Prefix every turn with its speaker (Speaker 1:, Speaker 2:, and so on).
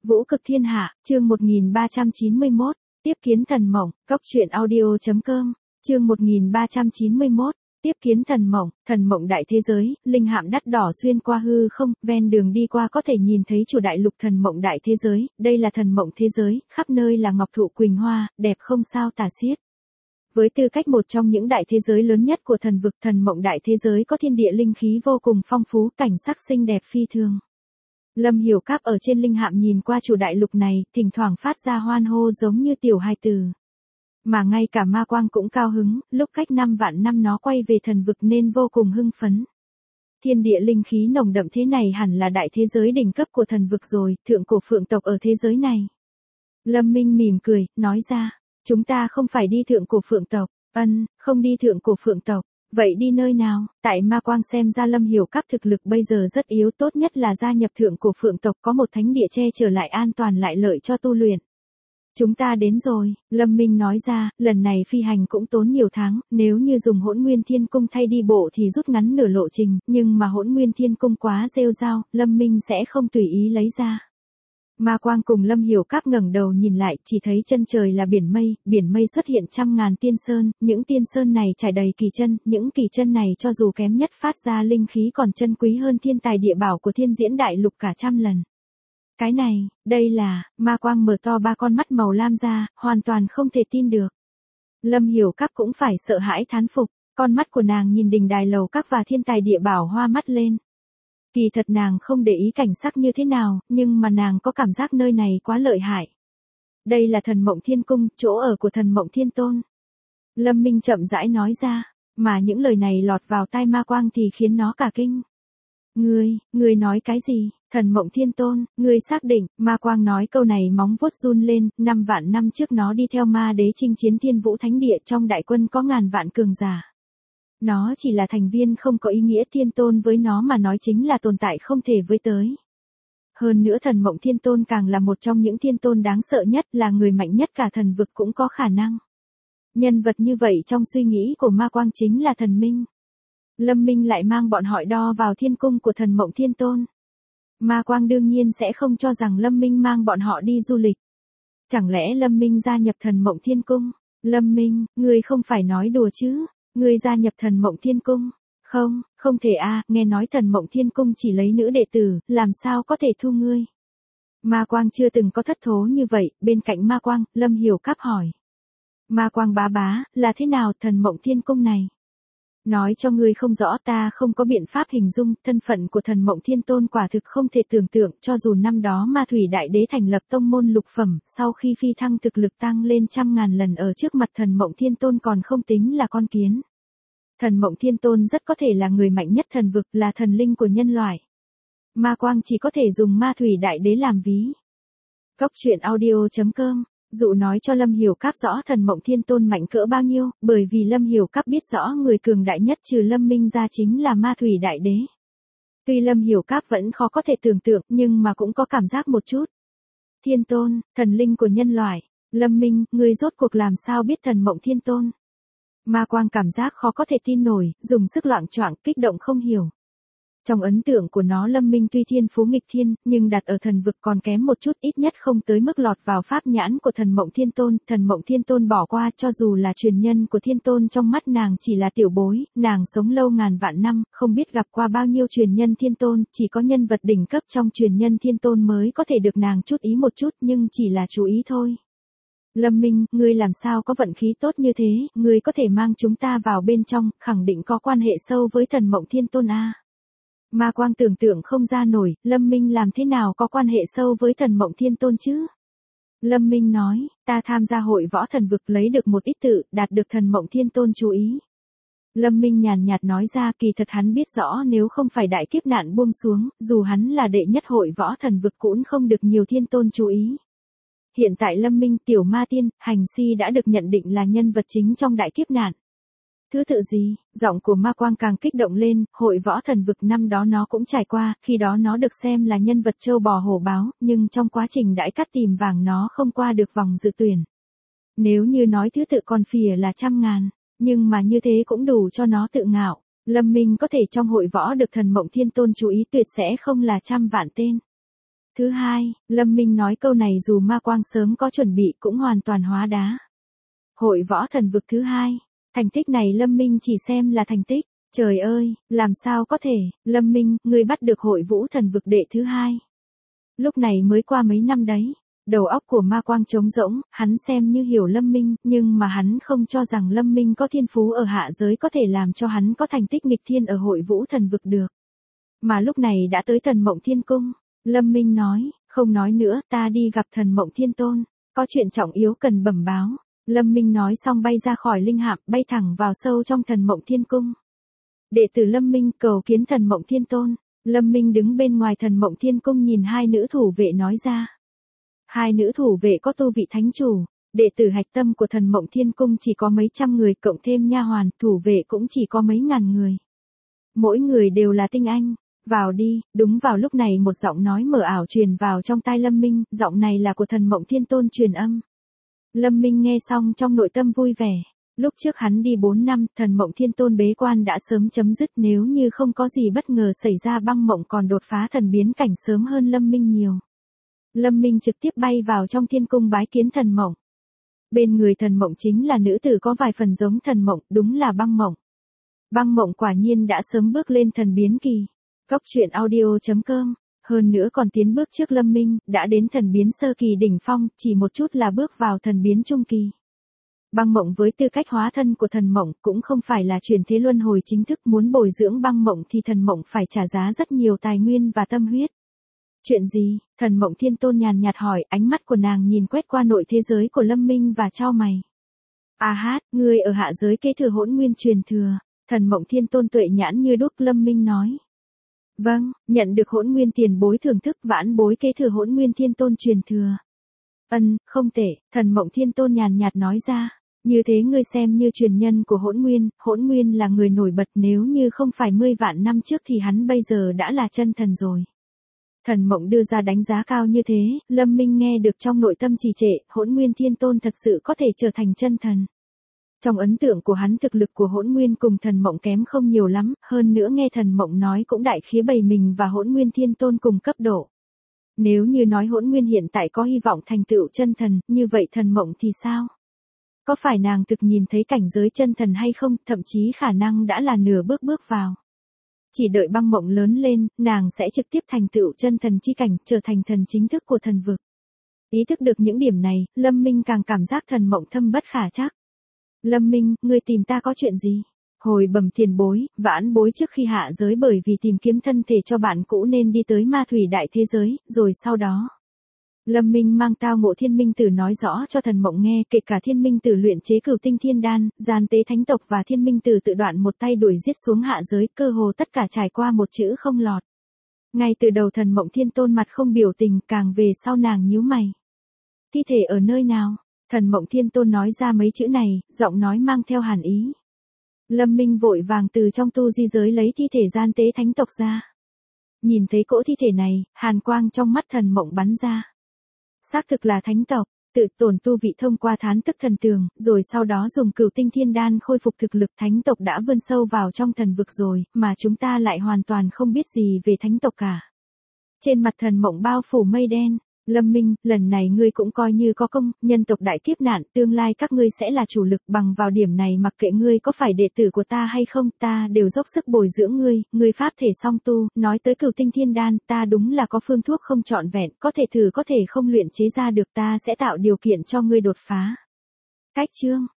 Speaker 1: Vũ cực thiên hạ, chương 1391, tiếp kiến thần mộng, cốc truyện audio.com, chương 1391, tiếp kiến thần mộng đại thế giới, linh hạm đắt đỏ xuyên qua hư không, ven đường đi qua có thể nhìn thấy chủ đại lục thần mộng đại thế giới, đây là thần mộng thế giới, khắp nơi là ngọc thụ quỳnh hoa, đẹp không sao tả xiết. Với tư cách một trong những đại thế giới lớn nhất của thần vực, thần mộng đại thế giới có thiên địa linh khí vô cùng phong phú, cảnh sắc xinh đẹp phi thường. Lâm Hiểu Cáp ở trên linh hạm nhìn qua chủ đại lục này, thỉnh thoảng phát ra hoan hô giống như tiểu hài tử. Mà ngay cả Ma Quang cũng cao hứng, lúc cách 5 vạn năm nó quay về thần vực nên vô cùng hưng phấn. Thiên địa linh khí nồng đậm thế này hẳn là đại thế giới đỉnh cấp của thần vực rồi, thượng cổ phượng tộc ở thế giới này. Lâm Minh mỉm cười, nói ra, chúng ta không phải đi thượng cổ phượng tộc, không đi thượng cổ phượng tộc. Vậy đi nơi nào? Tại Ma Quang xem ra Lâm Hiểu Cáp thực lực bây giờ rất yếu, tốt nhất là gia nhập thượng cổ phượng tộc, có một thánh địa che chở lại an toàn lại lợi cho tu luyện. Chúng ta đến rồi, Lâm Minh nói ra, lần này phi hành cũng tốn nhiều tháng, nếu như dùng Hỗn Nguyên Thiên Cung thay đi bộ thì rút ngắn nửa lộ trình, nhưng mà Hỗn Nguyên Thiên Cung quá rêu rao, Lâm Minh sẽ không tùy ý lấy ra. Ma Quang cùng Lâm Hiểu Cáp ngẩng đầu nhìn lại, chỉ thấy chân trời là biển mây xuất hiện trăm ngàn tiên sơn, những tiên sơn này trải đầy kỳ chân, những kỳ chân này cho dù kém nhất phát ra linh khí còn chân quý hơn thiên tài địa bảo của thiên diễn đại lục cả trăm lần. Cái này, đây là, Ma Quang mở to ba con mắt màu lam ra, hoàn toàn không thể tin được. Lâm Hiểu Cáp cũng phải sợ hãi thán phục, con mắt của nàng nhìn đình đài lầu các và thiên tài địa bảo hoa mắt lên. Kỳ thật nàng không để ý cảnh sắc như thế nào, nhưng mà nàng có cảm giác nơi này quá lợi hại. Đây là thần mộng thiên cung, chỗ ở của thần mộng thiên tôn. Lâm Minh chậm rãi nói ra, mà những lời này lọt vào tai Ma Quang thì khiến nó cả kinh. Ngươi nói cái gì? Thần mộng thiên tôn, ngươi xác định? Ma Quang nói câu này móng vuốt run lên, 5 vạn năm trước nó đi theo ma đế chinh chiến Thiên Vũ Thánh Địa, trong đại quân có ngàn vạn cường giả. Nó chỉ là thành viên không có ý nghĩa, thiên tôn với nó mà nói chính là tồn tại không thể với tới. Hơn nữa thần mộng thiên tôn càng là một trong những thiên tôn đáng sợ nhất, là người mạnh nhất cả thần vực cũng có khả năng. Nhân vật như vậy trong suy nghĩ của Ma Quang chính là thần minh. Lâm Minh lại mang bọn họ đo vào thiên cung của thần mộng thiên tôn. Ma Quang đương nhiên sẽ không cho rằng Lâm Minh mang bọn họ đi du lịch. Chẳng lẽ Lâm Minh gia nhập thần mộng thiên cung? Lâm Minh, ngươi không phải nói đùa chứ? Ngươi gia nhập thần mộng thiên cung? Không thể a, nghe nói thần mộng thiên cung chỉ lấy nữ đệ tử, làm sao có thể thu ngươi? Ma Quang chưa từng có thất thố như vậy, bên cạnh Ma Quang, Lâm Hiểu Cáp hỏi. Ma Quang bá, là thế nào thần mộng thiên cung này? Nói cho ngươi không rõ, ta không có biện pháp hình dung, thân phận của thần mộng thiên tôn quả thực không thể tưởng tượng, cho dù năm đó Ma Thủy Đại Đế thành lập tông môn lục phẩm, sau khi phi thăng thực lực tăng lên trăm ngàn lần ở trước mặt thần mộng thiên tôn còn không tính là con kiến. Thần mộng thiên tôn rất có thể là người mạnh nhất thần vực, là thần linh của nhân loại. Ma Quang chỉ có thể dùng Ma Thủy Đại Đế làm ví. Cốc truyện audio.com, dụ nói cho Lâm Hiểu Cáp rõ thần mộng thiên tôn mạnh cỡ bao nhiêu, bởi vì Lâm Hiểu Cáp biết rõ người cường đại nhất trừ Lâm Minh ra chính là Ma Thủy Đại Đế. Tuy Lâm Hiểu Cáp vẫn khó có thể tưởng tượng, nhưng mà cũng có cảm giác một chút. Thiên tôn, thần linh của nhân loại. Lâm Minh, ngươi rốt cuộc làm sao biết thần mộng thiên tôn? Ma Quang cảm giác khó có thể tin nổi, dùng sức loạng choạng, kích động không hiểu. Trong ấn tượng của nó Lâm Minh tuy thiên phú nghịch thiên, nhưng đặt ở thần vực còn kém một chút, ít nhất không tới mức lọt vào pháp nhãn của thần mộng thiên tôn. Thần mộng thiên tôn bỏ qua, cho dù là truyền nhân của thiên tôn trong mắt nàng chỉ là tiểu bối, nàng sống lâu ngàn vạn năm, không biết gặp qua bao nhiêu truyền nhân thiên tôn, chỉ có nhân vật đỉnh cấp trong truyền nhân thiên tôn mới có thể được nàng chút ý một chút, nhưng chỉ là chú ý thôi. Lâm Minh, ngươi làm sao có vận khí tốt như thế, ngươi có thể mang chúng ta vào bên trong, khẳng định có quan hệ sâu với thần mộng thiên tôn a. Ma Quang tưởng tượng không ra nổi, Lâm Minh làm thế nào có quan hệ sâu với thần mộng thiên tôn chứ? Lâm Minh nói, ta tham gia hội võ thần vực lấy được một ít tự, đạt được thần mộng thiên tôn chú ý. Lâm Minh nhàn nhạt nói ra, kỳ thật hắn biết rõ nếu không phải đại kiếp nạn buông xuống, dù hắn là đệ nhất hội võ thần vực cũng không được nhiều thiên tôn chú ý. Hiện tại Lâm Minh, tiểu ma tiên, hành si đã được nhận định là nhân vật chính trong đại kiếp nạn. Thứ tự gì? Giọng của Ma Quang càng kích động lên, hội võ thần vực năm đó nó cũng trải qua, khi đó nó được xem là nhân vật châu bò hổ báo, nhưng trong quá trình đãi cát tìm vàng nó không qua được vòng dự tuyển. Nếu như nói thứ tự còn phìa là trăm ngàn, nhưng mà như thế cũng đủ cho nó tự ngạo. Lâm Minh có thể trong hội võ được thần mộng thiên tôn chú ý tuyệt sẽ không là trăm vạn tên. Thứ hai, Lâm Minh nói câu này dù ma quang sớm có chuẩn bị cũng hoàn toàn hóa đá. Hội võ thần vực thứ hai, thành tích này Lâm Minh chỉ xem là thành tích. Trời ơi, làm sao có thể, Lâm Minh, ngươi bắt được hội vũ thần vực đệ thứ hai. Lúc này mới qua mấy năm đấy. Đầu óc của ma quang trống rỗng, hắn xem như hiểu Lâm Minh, nhưng mà hắn không cho rằng Lâm Minh có thiên phú ở hạ giới có thể làm cho hắn có thành tích nghịch thiên ở hội vũ thần vực được. Mà lúc này đã tới Thần Mộng Thiên Cung, Lâm Minh nói, không nói nữa, ta đi gặp Thần Mộng Thiên Tôn, có chuyện trọng yếu cần bẩm báo. Lâm Minh nói xong bay ra khỏi linh hạm, bay thẳng vào sâu trong Thần Mộng Thiên Cung. Đệ tử Lâm Minh cầu kiến Thần Mộng Thiên Tôn. Lâm Minh đứng bên ngoài Thần Mộng Thiên Cung nhìn hai nữ thủ vệ nói ra. Hai nữ thủ vệ có tu vị thánh chủ, đệ tử hạch tâm của Thần Mộng Thiên Cung chỉ có mấy trăm người cộng thêm nha hoàn, thủ vệ cũng chỉ có mấy ngàn người. Mỗi người đều là tinh anh. Vào đi, đúng vào lúc này một giọng nói mờ ảo truyền vào trong tai Lâm Minh, giọng này là của Thần Mộng Thiên Tôn truyền âm. Lâm Minh nghe xong trong nội tâm vui vẻ. Lúc trước hắn đi 4 năm, Thần Mộng Thiên Tôn bế quan đã sớm chấm dứt, nếu như không có gì bất ngờ xảy ra băng mộng còn đột phá thần biến cảnh sớm hơn Lâm Minh nhiều. Lâm Minh trực tiếp bay vào trong thiên cung bái kiến Thần Mộng. Bên người Thần Mộng chính là nữ tử có vài phần giống Thần Mộng, đúng là băng mộng. Băng mộng quả nhiên đã sớm bước lên thần biến kỳ. Cốc truyện audio.com, hơn nữa còn tiến bước trước Lâm Minh, đã đến thần biến sơ kỳ đỉnh phong, chỉ một chút là bước vào thần biến trung kỳ. Băng mộng với tư cách hóa thân của Thần Mộng cũng không phải là chuyển thế luân hồi chính thức, muốn bồi dưỡng băng mộng thì Thần Mộng phải trả giá rất nhiều tài nguyên và tâm huyết. Chuyện gì? Thần Mộng Thiên Tôn nhàn nhạt hỏi, ánh mắt của nàng nhìn quét qua nội thế giới của Lâm Minh và chau mày. A hát, ngươi ở hạ giới kế thừa hỗn nguyên truyền thừa. Thần Mộng Thiên Tôn tuệ nhãn như đuốc. Lâm Minh nói. Vâng, nhận được hỗn nguyên tiền bối thưởng thức, vãn bối kế thừa hỗn nguyên thiên tôn truyền thừa. Không tệ, Thần Mộng Thiên Tôn nhàn nhạt nói ra. Như thế ngươi xem như truyền nhân của hỗn nguyên là người nổi bật, nếu như không phải 10 vạn năm trước thì hắn bây giờ đã là chân thần rồi. Thần Mộng đưa ra đánh giá cao như thế, Lâm Minh nghe được trong nội tâm trì trệ, hỗn nguyên thiên tôn thật sự có thể trở thành chân thần. Trong ấn tượng của hắn thực lực của hỗn nguyên cùng Thần Mộng kém không nhiều lắm, hơn nữa nghe Thần Mộng nói cũng đại khía bày mình và hỗn nguyên thiên tôn cùng cấp độ. Nếu như nói hỗn nguyên hiện tại có hy vọng thành tựu chân thần, như vậy Thần Mộng thì sao? Có phải nàng thực nhìn thấy cảnh giới chân thần hay không, thậm chí khả năng đã là nửa bước vào. Chỉ đợi băng mộng lớn lên, nàng sẽ trực tiếp thành tựu chân thần chi cảnh, trở thành thần chính thức của thần vực. Ý thức được những điểm này, Lâm Minh càng cảm giác Thần Mộng thâm bất khả trắc. Lâm Minh, ngươi tìm ta có chuyện gì? Hồi bẩm tiền bối, vãn bối trước khi hạ giới bởi vì tìm kiếm thân thể cho bạn cũ nên đi tới ma thủy đại thế giới, rồi sau đó. Lâm Minh mang Tao Ngộ Thiên Minh Tử nói rõ cho Thần Mộng nghe, kể cả Thiên Minh Tử luyện chế Cửu Tinh Thiên Đan, gian tế thánh tộc và Thiên Minh Tử tự đoạn một tay đuổi giết xuống hạ giới, cơ hồ tất cả trải qua một chữ không lọt. Ngay từ đầu Thần Mộng Thiên Tôn mặt không biểu tình, càng về sau nàng nhíu mày. Thi thể ở nơi nào? Thần Mộng Thiên Tôn nói ra mấy chữ này, giọng nói mang theo hàn ý. Lâm Minh vội vàng từ trong tu di giới lấy thi thể gian tế thánh tộc ra. Nhìn thấy cỗ thi thể này, hàn quang trong mắt Thần Mộng bắn ra. Xác thực là thánh tộc, tự tổn tu vị thông qua thán tức thần tường, rồi sau đó dùng Cửu Tinh Thiên Đan khôi phục thực lực. Thánh tộc đã vươn sâu vào trong thần vực rồi, mà chúng ta lại hoàn toàn không biết gì về thánh tộc cả. Trên mặt Thần Mộng bao phủ mây đen. Lâm Minh, lần này ngươi cũng coi như có công, nhân tộc đại kiếp nạn, tương lai các ngươi sẽ là chủ lực, bằng vào điểm này mặc kệ ngươi có phải đệ tử của ta hay không, ta đều dốc sức bồi dưỡng ngươi pháp thể song tu, nói tới Cửu Tinh Thiên Đan, ta đúng là có phương thuốc không trọn vẹn, có thể thử có thể không luyện chế ra được, ta sẽ tạo điều kiện cho ngươi đột phá. Cách chương